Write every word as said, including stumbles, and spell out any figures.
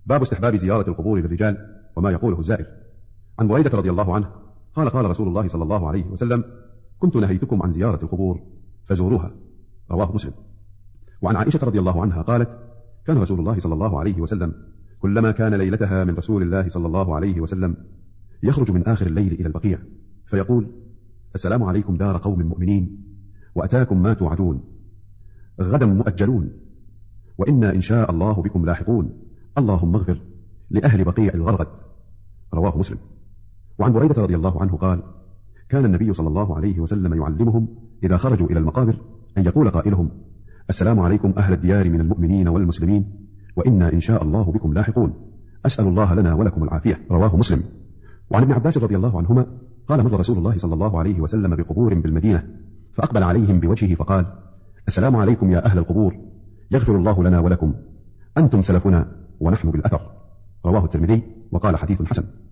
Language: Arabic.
باب استحباب زيارة القبور للرجال وما يقوله الزائر. عن بريدة رضي الله عنه قال قال رسول الله صلى الله عليه وسلم: كنت نهيتكم عن زيارة القبور فزوروها. رواه مسلم. وعن عائشة رضي الله عنها قالت: كان رسول الله صلى الله عليه وسلم كلما كان ليلتها من رسول الله صلى الله عليه وسلم يخرج من آخر الليل إلى البقيع فيقول: السلام عليكم دار قوم مؤمنين، وأتاكم ما توعدون، غدا مؤجلون، وإنا إن شاء الله بكم لاحقون، اللهم اغفر لأهل بقيع الغرغد. رواه مسلم. وعن بريدة رضي الله عنه قال: كان النبي صلى الله عليه وسلم يعلمهم إذا خرجوا إلى المقابر أن يقول قائلهم: السلام عليكم أهل الديار من المؤمنين والمسلمين، وإنا إن شاء الله بكم لاحقون، أسأل الله لنا ولكم العافية. رواه مسلم. وعن ابن عباس رضي الله عنهما قال: مر رسول الله صلى الله عليه وسلم بقبور بالمدينة فأقبل عليهم بوجهه فقال: السلام عليكم يا أهل القبور، يغفر الله لنا ولكم، أنتم سلفنا ونحن بالأثر. رواه الترمذي وقال: حديث حسن.